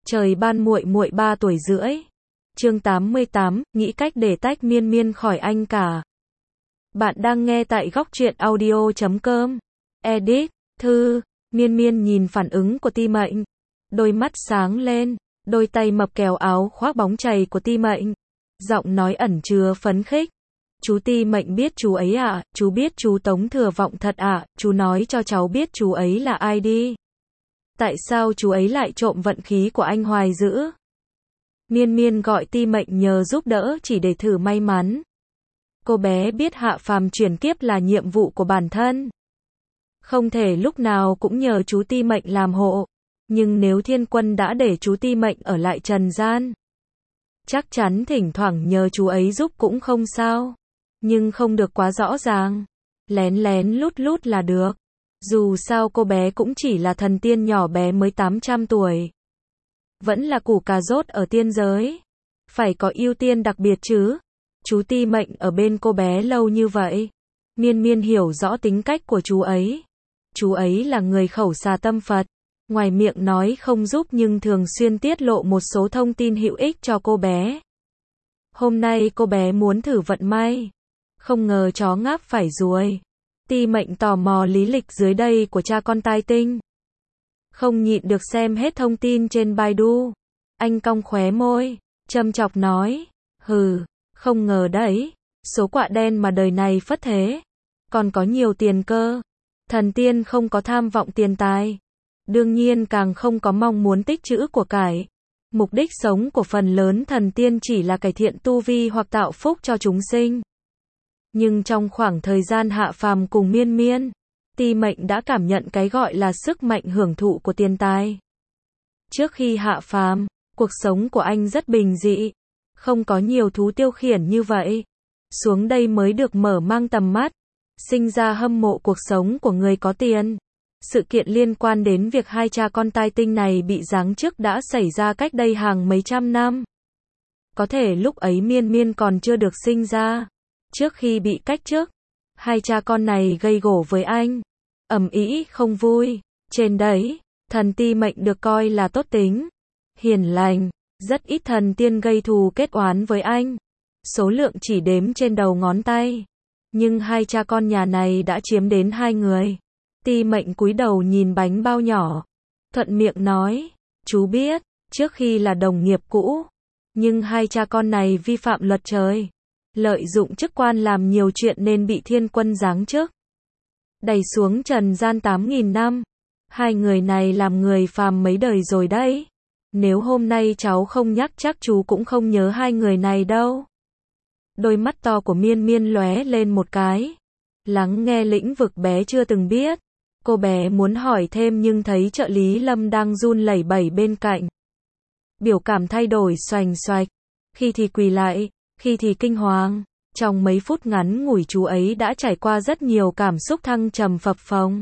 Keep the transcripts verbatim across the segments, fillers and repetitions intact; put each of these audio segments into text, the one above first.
Trời ban muội muội ba tuổi rưỡi. Chương tám mươi tám, nghĩ cách để tách Miên Miên khỏi anh cả. Bạn đang nghe tại góc truyện audio chấm com. Edit, thư, Miên Miên nhìn phản ứng của Ti Mệnh. Đôi mắt sáng lên, đôi tay mập kéo áo khoác bóng chày của Ti Mệnh. Giọng nói ẩn chứa phấn khích. Chú Ti Mệnh biết chú ấy ạ, à, chú biết chú Tống Thừa Vọng thật ạ, à, chú nói cho cháu biết chú ấy là ai đi. Tại sao chú ấy lại trộm vận khí của anh Hoài dữ? Miên Miên gọi Ti Mệnh nhờ giúp đỡ chỉ để thử may mắn. Cô bé biết hạ phàm chuyển kiếp là nhiệm vụ của bản thân. Không thể lúc nào cũng nhờ chú Ti Mệnh làm hộ. Nhưng nếu Thiên Quân đã để chú Ti Mệnh ở lại trần gian, chắc chắn thỉnh thoảng nhờ chú ấy giúp cũng không sao. Nhưng không được quá rõ ràng. Lén lén lút lút là được. Dù sao cô bé cũng chỉ là thần tiên nhỏ bé mới tám trăm tuổi. Vẫn là củ cà rốt ở tiên giới. Phải có ưu tiên đặc biệt chứ. Chú Ti Mệnh ở bên cô bé lâu như vậy. Miên Miên hiểu rõ tính cách của chú ấy. Chú ấy là người khẩu xà tâm Phật. Ngoài miệng nói không giúp nhưng thường xuyên tiết lộ một số thông tin hữu ích cho cô bé. Hôm nay cô bé muốn thử vận may. Không ngờ chó ngáp phải ruồi. Ti Mệnh tò mò lý lịch dưới đây của cha con Tai Tinh. Không nhịn được xem hết thông tin trên Baidu. Anh cong khóe môi, châm chọc nói, hừ, không ngờ đấy, số quạ đen mà đời này phất thế. Còn có nhiều tiền cơ. Thần tiên không có tham vọng tiền tài. Đương nhiên càng không có mong muốn tích trữ của cải. Mục đích sống của phần lớn thần tiên chỉ là cải thiện tu vi hoặc tạo phúc cho chúng sinh. Nhưng trong khoảng thời gian hạ phàm cùng Miên Miên, Ti Mệnh đã cảm nhận cái gọi là sức mạnh hưởng thụ của tiền tài. Trước khi hạ phàm, cuộc sống của anh rất bình dị, không có nhiều thú tiêu khiển như vậy. Xuống đây mới được mở mang tầm mắt, sinh ra hâm mộ cuộc sống của người có tiền. Sự kiện liên quan đến việc hai cha con Tai Tinh này bị giáng chức đã xảy ra cách đây hàng mấy trăm năm. Có thể lúc ấy Miên Miên còn chưa được sinh ra. Trước khi bị cách chức, hai cha con này gây gổ với anh. Ầm ĩ không vui. Trên đấy, thần Ti Mệnh được coi là tốt tính, hiền lành. Rất ít thần tiên gây thù kết oán với anh. Số lượng chỉ đếm trên đầu ngón tay. Nhưng hai cha con nhà này đã chiếm đến hai người. Ti Mệnh cúi đầu nhìn bánh bao nhỏ. Thuận miệng nói, chú biết, trước khi là đồng nghiệp cũ. Nhưng hai cha con này vi phạm luật trời. Lợi dụng chức quan làm nhiều chuyện nên bị Thiên Quân giáng chức. Đày xuống trần gian tám nghìn năm. Hai người này làm người phàm mấy đời rồi đấy. Nếu hôm nay cháu không nhắc chắc chú cũng không nhớ hai người này đâu. Đôi mắt to của Miên Miên lóe lên một cái. Lắng nghe lĩnh vực bé chưa từng biết. Cô bé muốn hỏi thêm nhưng thấy trợ lý Lâm đang run lẩy bẩy bên cạnh. Biểu cảm thay đổi xoành xoạch. Khi thì quỳ lại, khi thì kinh hoàng. Trong mấy phút ngắn ngủi chú ấy đã trải qua rất nhiều cảm xúc thăng trầm phập phồng.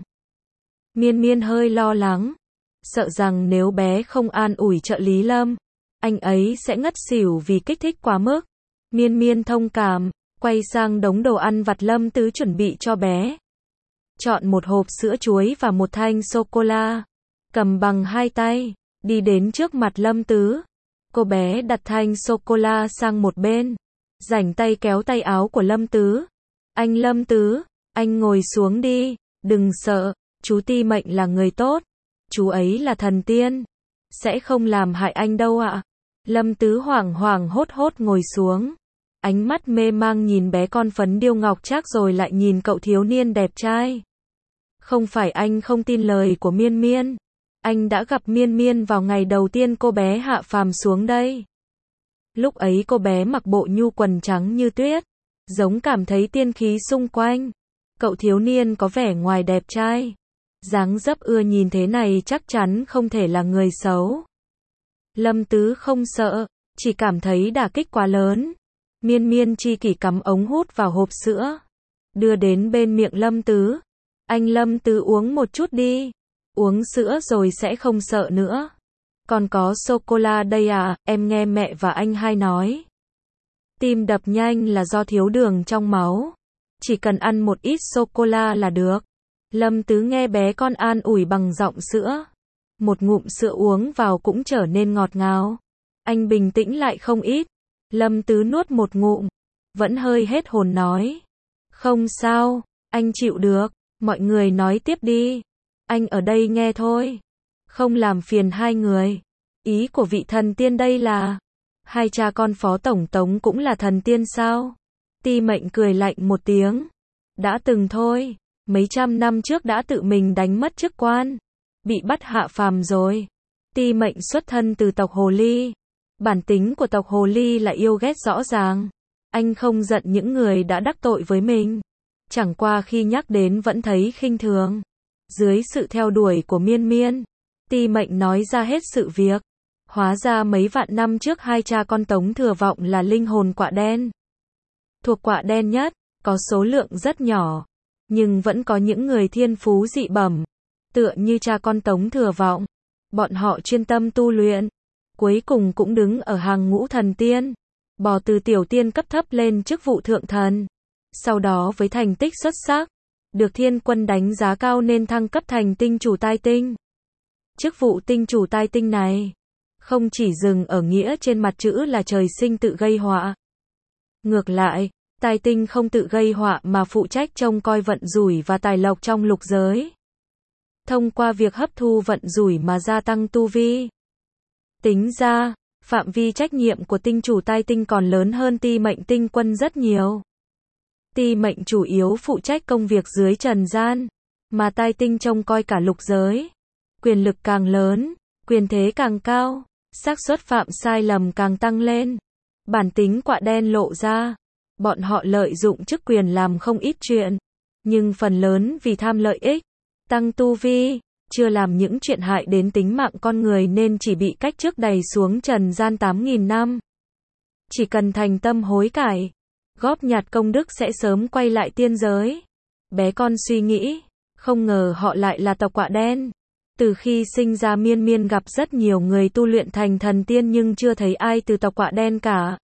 Miên Miên hơi lo lắng. Sợ rằng nếu bé không an ủi trợ lý Lâm, anh ấy sẽ ngất xỉu vì kích thích quá mức. Miên Miên thông cảm, quay sang đống đồ ăn vặt Lâm Tứ chuẩn bị cho bé. Chọn một hộp sữa chuối và một thanh sô-cô-la. Cầm bằng hai tay, đi đến trước mặt Lâm Tứ. Cô bé đặt thanh sô-cô-la sang một bên. Rảnh tay kéo tay áo của Lâm Tứ. Anh Lâm Tứ, anh ngồi xuống đi, đừng sợ, chú Ti Mệnh là người tốt. Chú ấy là thần tiên. Sẽ không làm hại anh đâu ạ. Lâm Tứ hoảng hoảng hốt hốt ngồi xuống. Ánh mắt mê mang nhìn bé con phấn điêu ngọc trác rồi lại nhìn cậu thiếu niên đẹp trai. Không phải anh không tin lời của Miên Miên. Anh đã gặp Miên Miên vào ngày đầu tiên cô bé hạ phàm xuống đây. Lúc ấy cô bé mặc bộ nhu quần trắng như tuyết, giống cảm thấy tiên khí xung quanh. Cậu thiếu niên có vẻ ngoài đẹp trai. Dáng dấp ưa nhìn thế này chắc chắn không thể là người xấu. Lâm Tứ không sợ, chỉ cảm thấy đả kích quá lớn. Miên Miên chi kỷ cắm ống hút vào hộp sữa, đưa đến bên miệng Lâm Tứ. Anh Lâm Tứ uống một chút đi. Uống sữa rồi sẽ không sợ nữa. Còn có sô-cô-la đây à, em nghe mẹ và anh hai nói. Tim đập nhanh là do thiếu đường trong máu. Chỉ cần ăn một ít sô-cô-la là được. Lâm Tứ nghe bé con an ủi bằng giọng sữa. Một ngụm sữa uống vào cũng trở nên ngọt ngào. Anh bình tĩnh lại không ít. Lâm Tứ nuốt một ngụm, vẫn hơi hết hồn nói. Không sao, anh chịu được, mọi người nói tiếp đi. Anh ở đây nghe thôi. Không làm phiền hai người. Ý của vị thần tiên đây là, hai cha con Phó Tổng Tống cũng là thần tiên sao? Ti Mệnh cười lạnh một tiếng. Đã từng thôi, mấy trăm năm trước đã tự mình đánh mất chức quan, bị bắt hạ phàm rồi. Ti Mệnh xuất thân từ tộc Hồ Ly. Bản tính của tộc Hồ Ly là yêu ghét rõ ràng. Anh không giận những người đã đắc tội với mình. Chẳng qua khi nhắc đến vẫn thấy khinh thường. Dưới sự theo đuổi của Miên Miên, Ti Mệnh nói ra hết sự việc. Hóa ra mấy vạn năm trước hai cha con Tống Thừa Vọng là linh hồn quạ đen. Thuộc quạ đen nhất, có số lượng rất nhỏ, nhưng vẫn có những người thiên phú dị bẩm. Tựa như cha con Tống Thừa Vọng, bọn họ chuyên tâm tu luyện, cuối cùng cũng đứng ở hàng ngũ thần tiên, bò từ tiểu tiên cấp thấp lên chức vụ thượng thần. Sau đó với thành tích xuất sắc, được thiên quân đánh giá cao nên thăng cấp thành tinh chủ tai tinh. Chức vụ tinh chủ tai tinh này, không chỉ dừng ở nghĩa trên mặt chữ là trời sinh tự gây họa. Ngược lại, tai tinh không tự gây họa mà phụ trách trông coi vận rủi và tài lộc trong lục giới. Thông qua việc hấp thu vận rủi mà gia tăng tu vi. Tính ra, phạm vi trách nhiệm của tinh chủ tai tinh còn lớn hơn Ti Mệnh tinh quân rất nhiều. Ti Mệnh chủ yếu phụ trách công việc dưới trần gian, mà tai tinh trông coi cả lục giới. Quyền lực càng lớn, quyền thế càng cao, xác suất phạm sai lầm càng tăng lên. Bản tính quạ đen lộ ra, bọn họ lợi dụng chức quyền làm không ít chuyện, nhưng phần lớn vì tham lợi ích, tăng tu vi, chưa làm những chuyện hại đến tính mạng con người nên chỉ bị cách chức đày xuống trần gian tám nghìn năm. Chỉ cần thành tâm hối cải, góp nhặt công đức sẽ sớm quay lại tiên giới. Bé con suy nghĩ, không ngờ họ lại là tộc quạ đen. Từ khi sinh ra Miên Miên gặp rất nhiều người tu luyện thành thần tiên nhưng chưa thấy ai từ tộc quạ đen cả.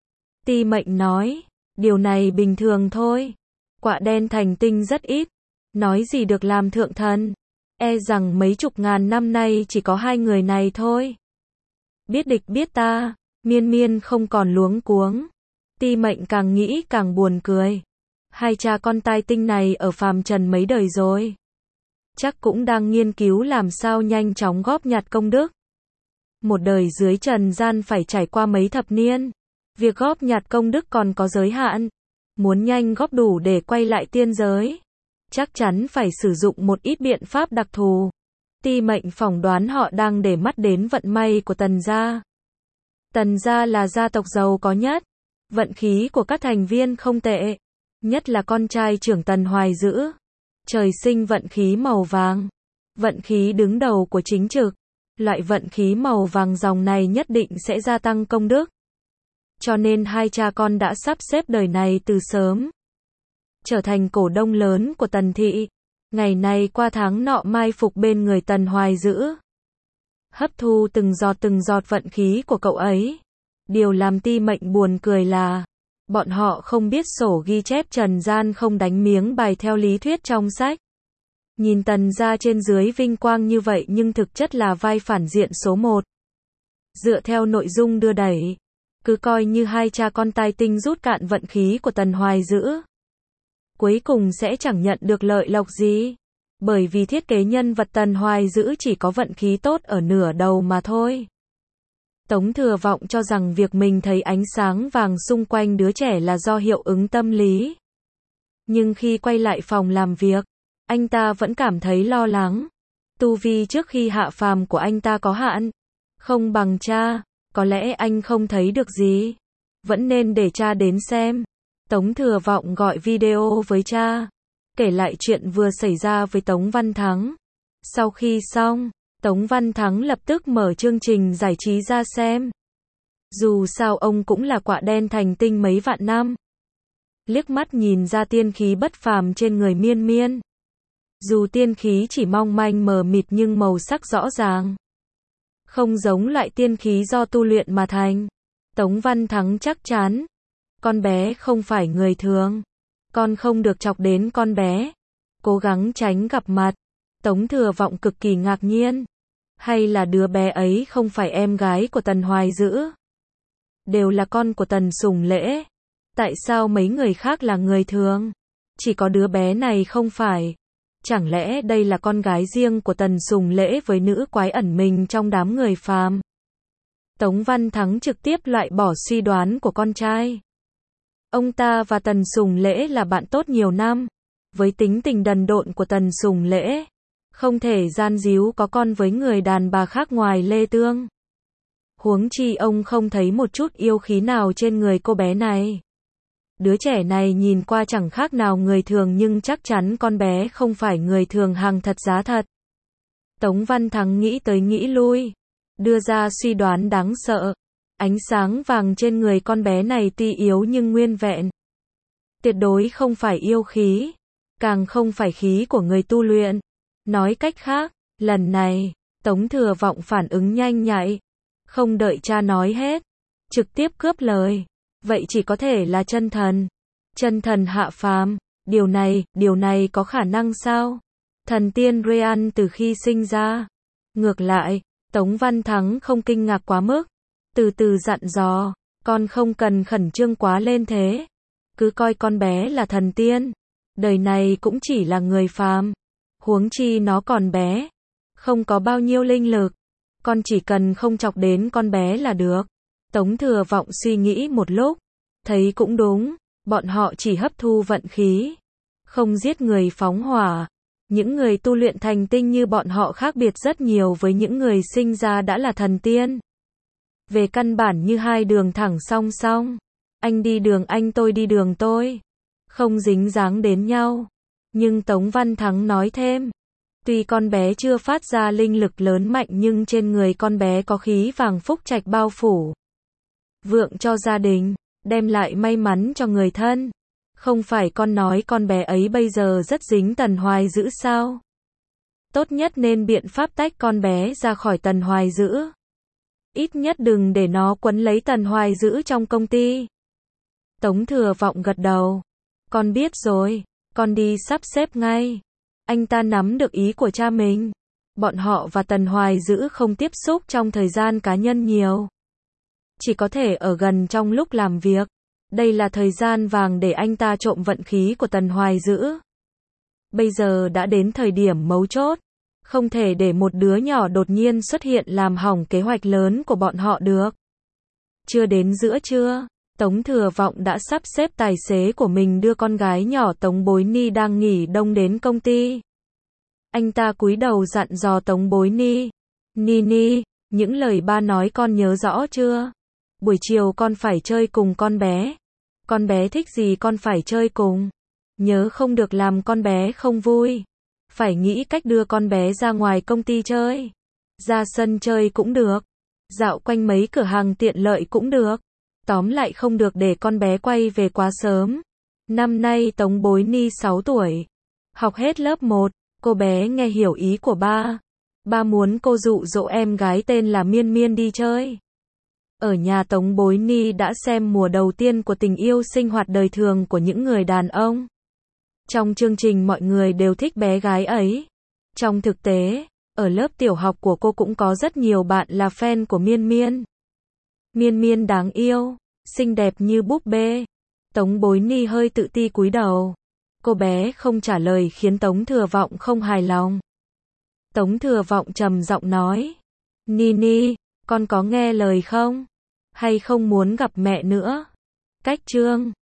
Ti Mệnh nói, điều này bình thường thôi. Quạ đen thành tinh rất ít, nói gì được làm thượng thần. E rằng mấy chục ngàn năm nay chỉ có hai người này thôi. Biết địch biết ta, Miên Miên không còn luống cuống. Ti Mệnh càng nghĩ càng buồn cười. Hai cha con tai tinh này ở phàm trần mấy đời rồi. Chắc cũng đang nghiên cứu làm sao nhanh chóng góp nhặt công đức. Một đời dưới trần gian phải trải qua mấy thập niên. Việc góp nhặt công đức còn có giới hạn. Muốn nhanh góp đủ để quay lại tiên giới, chắc chắn phải sử dụng một ít biện pháp đặc thù. Ti Mệnh phỏng đoán họ đang để mắt đến vận may của Tần gia. Tần gia là gia tộc giàu có nhất. Vận khí của các thành viên không tệ. Nhất là con trai trưởng Tần Hoài Dữ. Trời sinh vận khí màu vàng. Vận khí đứng đầu của chính trực. Loại vận khí màu vàng dòng này nhất định sẽ gia tăng công đức. Cho nên hai cha con đã sắp xếp đời này từ sớm. Trở thành cổ đông lớn của Tần thị. Ngày này qua tháng nọ mai phục bên người Tần Hoài Dữ. Hấp thu từng giọt từng giọt vận khí của cậu ấy. Điều làm Ti Mệnh buồn cười là, bọn họ không biết sổ ghi chép trần gian không đánh miếng bài theo lý thuyết trong sách. Nhìn Tần gia trên dưới vinh quang như vậy nhưng thực chất là vai phản diện số một. Dựa theo nội dung đưa đẩy, cứ coi như hai cha con tai tinh rút cạn vận khí của Tần Hoài Dữ. Cuối cùng sẽ chẳng nhận được lợi lộc gì. Bởi vì thiết kế nhân vật Tần Hoài Dữ chỉ có vận khí tốt ở nửa đầu mà thôi. Tống Thừa Vọng cho rằng việc mình thấy ánh sáng vàng xung quanh đứa trẻ là do hiệu ứng tâm lý. Nhưng khi quay lại phòng làm việc, anh ta vẫn cảm thấy lo lắng. Tu vi trước khi hạ phàm của anh ta có hạn. Không bằng cha, có lẽ anh không thấy được gì. Vẫn nên để cha đến xem. Tống Thừa Vọng gọi video với cha, kể lại chuyện vừa xảy ra với Tống Văn Thắng. Sau khi xong, Tống Văn Thắng lập tức mở chương trình giải trí ra xem. Dù sao ông cũng là quạ đen thành tinh mấy vạn năm. Liếc mắt nhìn ra tiên khí bất phàm trên người Miên Miên. Dù tiên khí chỉ mong manh mờ mịt nhưng màu sắc rõ ràng. Không giống loại tiên khí do tu luyện mà thành. Tống Văn Thắng chắc chắn. Con bé không phải người thường. Con không được chọc đến con bé. Cố gắng tránh gặp mặt. Tống Thừa Vọng cực kỳ ngạc nhiên. Hay là đứa bé ấy không phải em gái của Tần Hoài Dữ? Đều là con của Tần Sùng Lễ. Tại sao mấy người khác là người thường? Chỉ có đứa bé này không phải. Chẳng lẽ đây là con gái riêng của Tần Sùng Lễ với nữ quái ẩn mình trong đám người phàm? Tống Văn Thắng trực tiếp loại bỏ suy đoán của con trai. Ông ta và Tần Sùng Lễ là bạn tốt nhiều năm. Với tính tình đần độn của Tần Sùng Lễ, không thể gian díu có con với người đàn bà khác ngoài Lê Tương. Huống chi ông không thấy một chút yêu khí nào trên người cô bé này. Đứa trẻ này nhìn qua chẳng khác nào người thường nhưng chắc chắn con bé không phải người thường hàng thật giá thật. Tống Văn Thắng nghĩ tới nghĩ lui, đưa ra suy đoán đáng sợ. Ánh sáng vàng trên người con bé này tuy yếu nhưng nguyên vẹn. Tuyệt đối không phải yêu khí, càng không phải khí của người tu luyện. Nói cách khác, lần này, Tống Thừa Vọng phản ứng nhanh nhạy, không đợi cha nói hết, trực tiếp cướp lời. Vậy chỉ có thể là chân thần. Chân thần hạ phàm, điều này, điều này có khả năng sao? Thần tiên Ryan từ khi sinh ra. Ngược lại, Tống Văn Thắng không kinh ngạc quá mức, từ từ dặn dò, con không cần khẩn trương quá lên thế. Cứ coi con bé là thần tiên, đời này cũng chỉ là người phàm. Huống chi nó còn bé, không có bao nhiêu linh lực, con chỉ cần không chọc đến con bé là được. Tống Thừa Vọng suy nghĩ một lúc, thấy cũng đúng, bọn họ chỉ hấp thu vận khí, không giết người phóng hỏa. Những người tu luyện thành tinh như bọn họ khác biệt rất nhiều với những người sinh ra đã là thần tiên. Về căn bản như hai đường thẳng song song, anh đi đường anh tôi đi đường tôi, không dính dáng đến nhau. Nhưng Tống Văn Thắng nói thêm, tuy con bé chưa phát ra linh lực lớn mạnh nhưng trên người con bé có khí vàng phúc trạch bao phủ, vượng cho gia đình, đem lại may mắn cho người thân. Không phải con nói con bé ấy bây giờ rất dính Tần Hoài Dữ sao? Tốt nhất nên biện pháp tách con bé ra khỏi Tần Hoài Dữ. Ít nhất đừng để nó quấn lấy Tần Hoài Dữ trong công ty. Tống Thừa Vọng gật đầu. Con biết rồi, con đi sắp xếp ngay. Anh ta nắm được ý của cha mình. Bọn họ và Tần Hoài Dữ không tiếp xúc trong thời gian cá nhân nhiều. Chỉ có thể ở gần trong lúc làm việc. Đây là thời gian vàng để anh ta trộm vận khí của Tần Hoài Dữ. Bây giờ đã đến thời điểm mấu chốt. Không thể để một đứa nhỏ đột nhiên xuất hiện làm hỏng kế hoạch lớn của bọn họ được. Chưa đến giữa trưa, Tống Thừa Vọng đã sắp xếp tài xế của mình đưa con gái nhỏ Tống Bối Ni đang nghỉ đông đến công ty. Anh ta cúi đầu dặn dò Tống Bối Ni. Ni Ni, những lời ba nói con nhớ rõ chưa? Buổi chiều con phải chơi cùng con bé. Con bé thích gì con phải chơi cùng. Nhớ không được làm con bé không vui. Phải nghĩ cách đưa con bé ra ngoài công ty chơi. Ra sân chơi cũng được. Dạo quanh mấy cửa hàng tiện lợi cũng được. Tóm lại không được để con bé quay về quá sớm. Năm nay Tống Bối Ni sáu tuổi. Học hết lớp một. Cô bé nghe hiểu ý của ba. Ba muốn cô dụ dỗ em gái tên là Miên Miên đi chơi. Ở nhà Tống Bối Ni đã xem mùa đầu tiên của tình yêu sinh hoạt đời thường của những người đàn ông. Trong chương trình mọi người đều thích bé gái ấy. Trong thực tế, ở lớp tiểu học của cô cũng có rất nhiều bạn là fan của Miên Miên. Miên Miên đáng yêu, xinh đẹp như búp bê. Tống Bối Ni hơi tự ti cúi đầu. Cô bé không trả lời khiến Tống Thừa Vọng không hài lòng. Tống Thừa Vọng trầm giọng nói. Ni Ni, con có nghe lời không? Hay không muốn gặp mẹ nữa? Cách chương